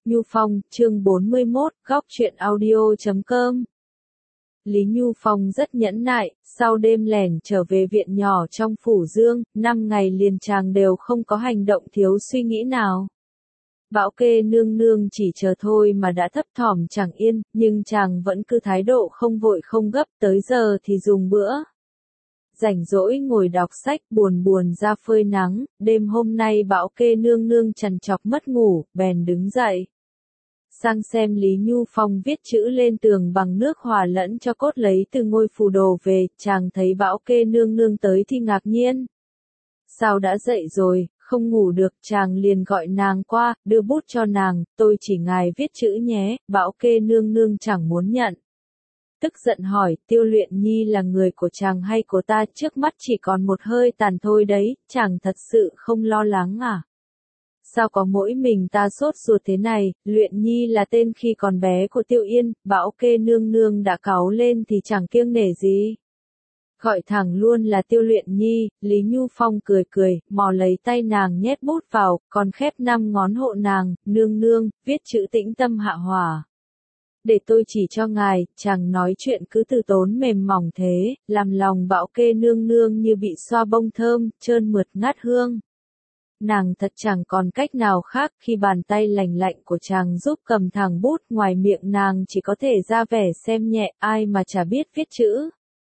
Nhu Phong, chương 41, góc truyện audio.com. Lý Nhu Phong rất nhẫn nại, sau đêm lẻn trở về viện nhỏ trong Phủ Dương, 5 ngày liền chàng đều không có hành động thiếu suy nghĩ nào. Bảo Kê nương nương chỉ chờ thôi mà đã thấp thỏm chẳng yên, nhưng chàng vẫn cứ thái độ không vội không gấp, tới giờ thì dùng bữa. Rảnh rỗi ngồi đọc sách buồn buồn ra phơi nắng, đêm hôm nay Bảo Kê nương nương trằn trọc mất ngủ, bèn đứng dậy. Sang xem Lý Nhu Phong viết chữ lên tường bằng nước hòa lẫn cho cốt lấy từ ngôi phù đồ về, chàng thấy Bảo Kê nương nương tới thì ngạc nhiên. Sao đã dậy rồi, không ngủ được, chàng liền gọi nàng qua, đưa bút cho nàng, tôi chỉ ngài viết chữ nhé, Bảo Kê nương nương chẳng muốn nhận. Tức giận hỏi, Tiêu Luyện Nhi là người của chàng hay của ta, trước mắt chỉ còn một hơi tàn thôi đấy, chàng thật sự không lo lắng à? Sao có mỗi mình ta sốt ruột thế này, Luyện Nhi là tên khi còn bé của Tiêu Yên, Bảo Kê nương nương đã cáu lên thì chẳng kiêng nể gì. Gọi thẳng luôn là Tiêu Luyện Nhi, Lý Nhu Phong cười cười, mò lấy tay nàng nhét bút vào, còn khép 5 ngón hộ nàng, nương nương, viết chữ tĩnh tâm hạ hỏa. Để tôi chỉ cho ngài, chàng nói chuyện cứ từ tốn mềm mỏng thế, làm lòng Bảo Kê nương nương như bị xoa bông thơm, trơn mượt ngát hương. Nàng thật chẳng còn cách nào khác khi bàn tay lành lạnh của chàng giúp cầm thẳng bút, ngoài miệng nàng chỉ có thể ra vẻ xem nhẹ, ai mà chả biết viết chữ.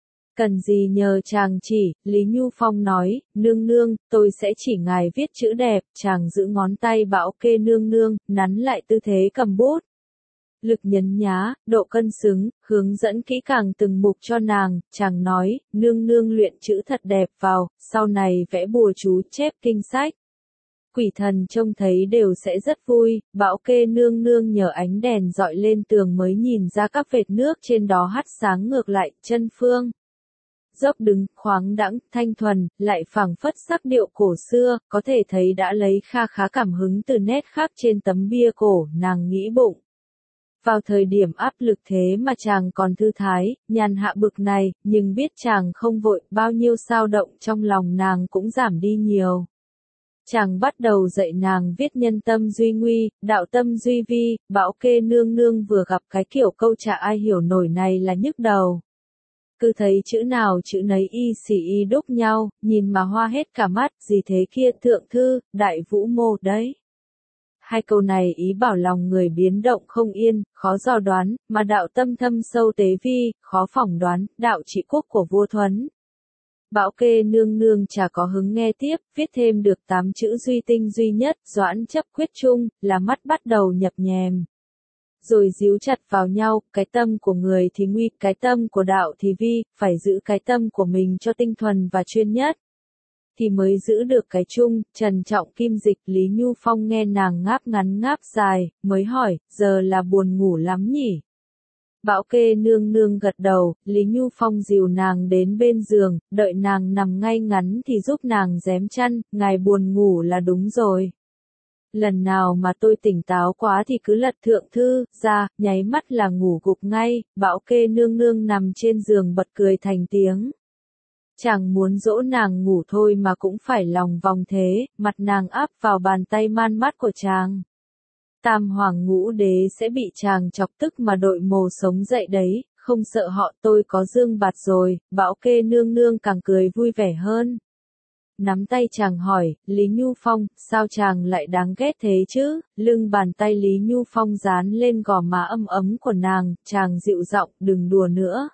Cần gì nhờ chàng chỉ, Lý Nhu Phong nói, nương nương, tôi sẽ chỉ ngài viết chữ đẹp, chàng giữ ngón tay Bảo Kê nương nương, nắn lại tư thế cầm bút. Lực nhấn nhá, độ cân xứng, hướng dẫn kỹ càng từng mục cho nàng, chàng nói, nương nương luyện chữ thật đẹp vào, sau này vẽ bùa chú chép kinh sách. Quỷ thần trông thấy đều sẽ rất vui, Bảo Kê nương nương nhờ ánh đèn dọi lên tường mới nhìn ra các vệt nước trên đó hắt sáng ngược lại, chân phương. Dốc đứng, khoáng đãng, thanh thuần, lại phảng phất sắc điệu cổ xưa, có thể thấy đã lấy kha khá cảm hứng từ nét khác trên tấm bia cổ, nàng nghĩ bụng. Vào thời điểm áp lực thế mà chàng còn thư thái, nhàn hạ bực này, nhưng biết chàng không vội, bao nhiêu xao động trong lòng nàng cũng giảm đi nhiều. Chàng bắt đầu dạy nàng viết nhân tâm duy nguy, đạo tâm duy vi, Bảo Kê nương nương vừa gặp cái kiểu câu chả ai hiểu nổi này là nhức đầu. Cứ thấy chữ nào chữ nấy y xì y đúc nhau, nhìn mà hoa hết cả mắt, gì thế kia thượng thư, đại vũ mô đấy. Hai câu này ý bảo lòng người biến động không yên, khó dò đoán, mà đạo tâm thâm sâu tế vi, khó phỏng đoán, đạo trị quốc của vua Thuấn. Bảo Kê nương nương chả có hứng nghe tiếp, viết thêm được 8 chữ duy tinh duy nhất, doãn chấp quyết chung, là mắt bắt đầu nhập nhèm. Rồi díu chặt vào nhau, cái tâm của người thì nguy, cái tâm của đạo thì vi, phải giữ cái tâm của mình cho tinh thuần và chuyên nhất. Thì mới giữ được cái chung, trần trọng kim dịch. Lý Nhu Phong nghe nàng ngáp ngắn ngáp dài, mới hỏi, giờ là buồn ngủ lắm nhỉ? Bảo Kê nương nương gật đầu, Lý Nhu Phong dìu nàng đến bên giường, đợi nàng nằm ngay ngắn thì giúp nàng rém chăn, ngài buồn ngủ là đúng rồi. Lần nào mà tôi tỉnh táo quá thì cứ lật thượng thư ra, nháy mắt là ngủ gục ngay, Bảo Kê nương nương nằm trên giường bật cười thành tiếng. Chàng muốn dỗ nàng ngủ thôi mà cũng phải lòng vòng thế, mặt nàng áp vào bàn tay man mát của chàng. Tam hoàng ngũ đế sẽ bị chàng chọc tức mà đội mồ sống dậy đấy, không sợ họ, tôi có dương bạt rồi, Bảo Kê nương nương càng cười vui vẻ hơn. Nắm tay chàng hỏi, Lý Nhu Phong, sao chàng lại đáng ghét thế chứ? Lưng bàn tay Lý Nhu Phong dán lên gò má ấm ấm của nàng, chàng dịu giọng, đừng đùa nữa.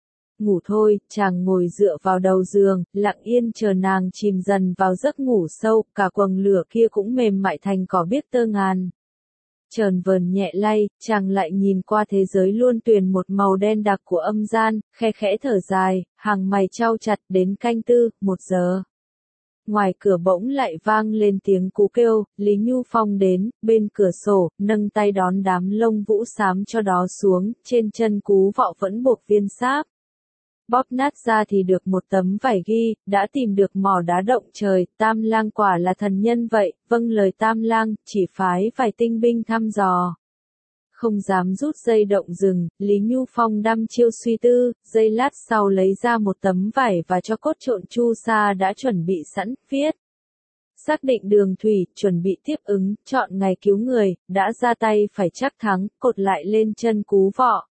Ngủ thôi, chàng ngồi dựa vào đầu giường, lặng yên chờ nàng chìm dần vào giấc ngủ sâu, cả quầng lửa kia cũng mềm mại thành cỏ biếc tơ ngàn. Chờn vờn nhẹ lay, chàng lại nhìn qua thế giới luôn tuyền một màu đen đặc của âm gian, khe khẽ thở dài, hàng mày chau chặt. Đến canh tư, 1 giờ. Ngoài cửa bỗng lại vang lên tiếng cú kêu, Lý Nhu Phong đến, bên cửa sổ, nâng tay đón đám lông vũ xám cho đó xuống, trên chân cú vọ vẫn buộc viên sáp. Bóp nát ra thì được một tấm vải ghi, đã tìm được mỏ đá động trời, Tam Lang quả là thần nhân vậy, vâng lời Tam Lang, chỉ phái vài tinh binh thăm dò. Không dám rút dây động rừng, Lý Nhu Phong đăm chiêu suy tư, giây lát sau lấy ra một tấm vải và cho cốt trộn chu sa đã chuẩn bị sẵn, viết. Xác định đường thủy, chuẩn bị tiếp ứng, chọn ngày cứu người, đã ra tay phải chắc thắng, cột lại lên chân Cú Vọ.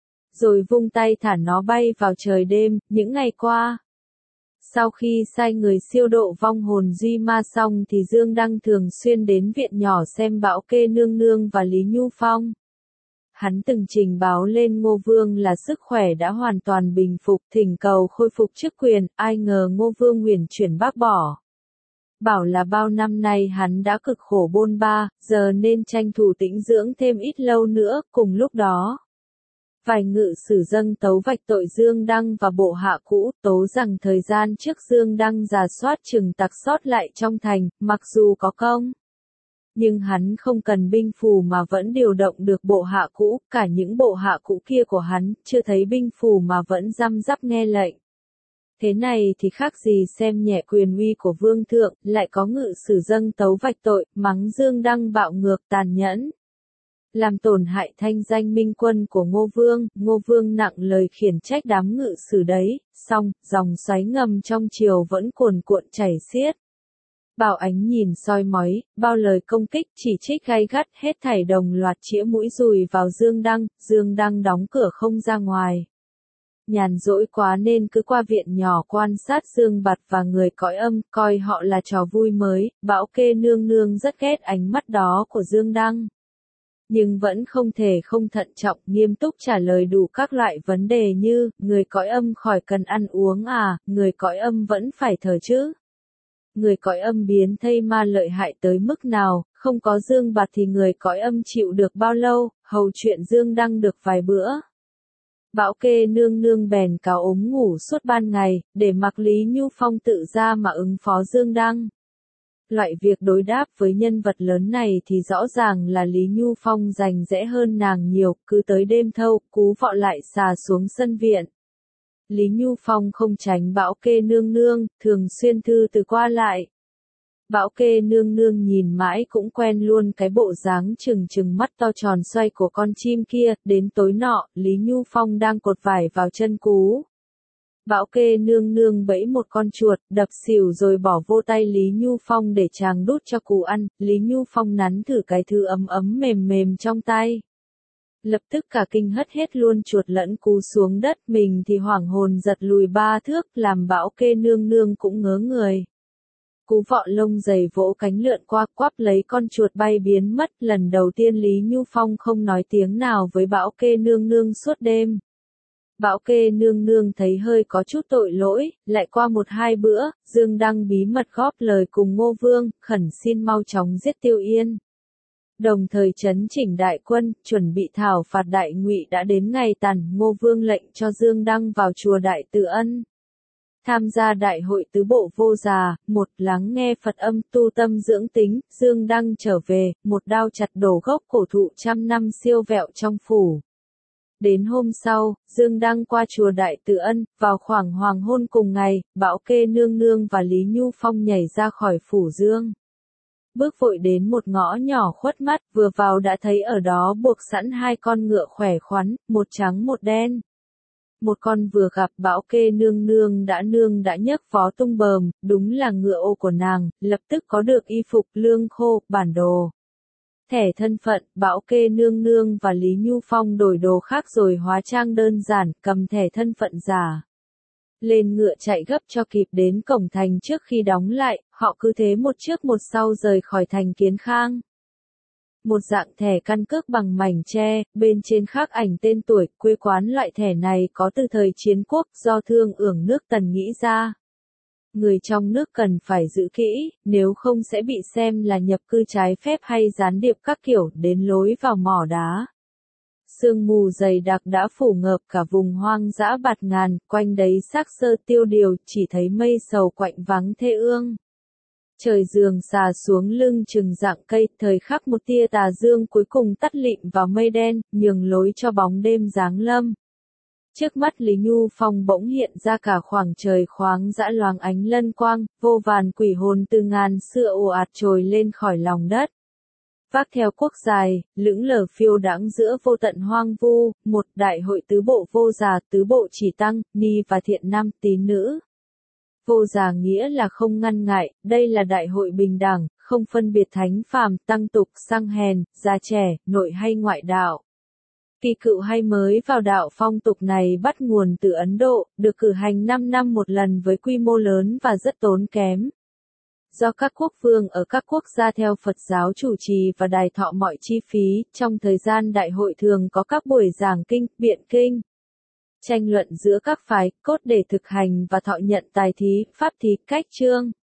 Rồi vung tay thả nó bay vào trời đêm, những ngày qua. Sau khi sai người siêu độ vong hồn Duy Ma xong thì Dương Đăng thường xuyên đến viện nhỏ xem Bảo Kê nương nương và Lý Nhu Phong. Hắn từng trình báo lên Ngô Vương là sức khỏe đã hoàn toàn bình phục, thỉnh cầu khôi phục chức quyền, ai ngờ Ngô Vương huyền chuyển bác bỏ. Bảo là bao năm nay hắn đã cực khổ bôn ba, giờ nên tranh thủ tĩnh dưỡng thêm ít lâu nữa, cùng lúc đó. Vài ngự sử dâng tấu vạch tội Dương Đăng và bộ hạ cũ, tố rằng thời gian trước Dương Đăng rà soát trừng tặc sót lại trong thành, mặc dù có công. Nhưng hắn không cần binh phù mà vẫn điều động được bộ hạ cũ, cả những bộ hạ cũ kia của hắn, chưa thấy binh phù mà vẫn răm rắp nghe lệnh. Thế này thì khác gì xem nhẹ quyền uy của vương thượng, lại có ngự sử dâng tấu vạch tội, mắng Dương Đăng bạo ngược tàn nhẫn. Làm tổn hại thanh danh minh quân của Ngô Vương nặng lời khiển trách đám ngự sử đấy, xong, dòng xoáy ngầm trong triều vẫn cuồn cuộn chảy xiết. Bảo Ánh nhìn soi mói, bao lời công kích chỉ trích gay gắt hết thảy đồng loạt chĩa mũi dùi vào Dương Đăng đóng cửa không ra ngoài. Nhàn rỗi quá nên cứ qua viện nhỏ quan sát Dương Bạt và người cõi âm, coi họ là trò vui mới, Bảo Kê nương nương rất ghét ánh mắt đó của Dương Đăng. Nhưng vẫn không thể không thận trọng, nghiêm túc trả lời đủ các loại vấn đề như, người cõi âm khỏi cần ăn uống à, người cõi âm vẫn phải thờ chứ. Người cõi âm biến thây ma lợi hại tới mức nào, không có Dương Bạt thì người cõi âm chịu được bao lâu, hầu chuyện Dương Đăng được vài bữa. Bảo Kê nương nương bèn cáo ốm ngủ suốt ban ngày, để mặc Lý Nhu Phong tự ra mà ứng phó Dương Đăng. Loại việc đối đáp với nhân vật lớn này thì rõ ràng là Lý Nhu Phong rành rẽ hơn nàng nhiều, cứ tới đêm thâu, Cú Vọ lại xà xuống sân viện. Lý Nhu Phong không tránh Bảo Kê nương nương, thường xuyên thư từ qua lại. Bảo Kê nương nương nhìn mãi cũng quen luôn cái bộ dáng trừng mắt to tròn xoay của con chim kia, đến tối nọ, Lý Nhu Phong đang cột vải vào chân Cú. Bảo Kê nương nương bẫy một con chuột, đập xỉu rồi bỏ vô tay Lý Nhu Phong để chàng đút cho Cú ăn, Lý Nhu Phong nắn thử cái thứ ấm ấm mềm mềm trong tay. Lập tức cả kinh hất hết luôn chuột lẫn Cú xuống đất, mình thì hoảng hồn giật lùi 3 thước, làm Bảo Kê nương nương cũng ngớ người. Cú Vọ lông dày vỗ cánh lượn qua, quắp lấy con chuột bay biến mất, lần đầu tiên Lý Nhu Phong không nói tiếng nào với Bảo Kê nương nương suốt đêm. Bảo Kê nương nương thấy hơi có chút tội lỗi, lại qua 1-2 bữa, Dương Đăng bí mật góp lời cùng Ngô Vương, khẩn xin mau chóng giết Tiêu Yên. Đồng thời trấn chỉnh đại quân, chuẩn bị thảo phạt Đại Ngụy đã đến ngày tàn, Ngô Vương lệnh cho Dương Đăng vào chùa Đại Từ Ân. Tham gia đại hội tứ bộ vô già, một lắng nghe Phật âm tu tâm dưỡng tính, Dương Đăng trở về, một đao chặt đổ gốc cổ thụ 100 năm siêu vẹo trong phủ. Đến hôm sau, Dương Đăng qua chùa Đại Từ Ân, vào khoảng hoàng hôn cùng ngày, Bảo Kê nương nương và Lý Nhu Phong nhảy ra khỏi phủ Dương. Bước vội đến một ngõ nhỏ khuất mắt, vừa vào đã thấy ở đó buộc sẵn 2 con ngựa khỏe khoắn, một trắng một đen. Một con vừa gặp Bảo Kê nương nương đã nhấc phó tung bờm, đúng là ngựa ô của nàng, lập tức có được y phục lương khô, bản đồ. Thẻ thân phận, Bảo Kê nương nương và Lý Nhu Phong đổi đồ khác rồi hóa trang đơn giản, cầm thẻ thân phận giả. Lên ngựa chạy gấp cho kịp đến cổng thành trước khi đóng lại, họ cứ thế một trước một sau rời khỏi thành Kiến Khang. Một dạng thẻ căn cước bằng mảnh tre, bên trên khắc ảnh tên tuổi, quê quán. Loại thẻ này có từ thời chiến quốc, do Thương Ưởng nước Tần nghĩ ra. Người trong nước cần phải giữ kỹ, nếu không sẽ bị xem là nhập cư trái phép hay gián điệp các kiểu, đến lối vào mỏ đá. Sương mù dày đặc đã phủ ngợp cả vùng hoang dã bạt ngàn, quanh đấy xác sơ tiêu điều, chỉ thấy mây sầu quạnh vắng thê ương. Trời giường xà xuống lưng chừng dạng cây, thời khắc một tia tà dương cuối cùng tắt lịm vào mây đen, nhường lối cho bóng đêm giáng lâm. Trước mắt Lý Nhu Phong bỗng hiện ra cả khoảng trời khoáng dã loáng ánh lân quang, vô vàn quỷ hồn từ ngàn xưa ồ ạt trồi lên khỏi lòng đất. Vác theo cuốc dài, lững lờ phiêu đãng giữa vô tận hoang vu, một đại hội tứ bộ vô già, tứ bộ chỉ tăng, ni và thiện nam tín nữ. vô già nghĩa là không ngăn ngại, đây là đại hội bình đẳng, không phân biệt thánh phàm, tăng tục, sang hèn, già trẻ, nội hay ngoại đạo. Kỳ cựu hay mới vào đạo phong tục này bắt nguồn từ Ấn Độ, được cử hành 5 năm một lần với quy mô lớn và rất tốn kém. Do các quốc vương ở các quốc gia theo Phật giáo chủ trì và đài thọ mọi chi phí, trong thời gian đại hội thường có các buổi giảng kinh, biện kinh, tranh luận giữa các phái, cốt để thực hành và thọ nhận tài thí, pháp thí, cách chương.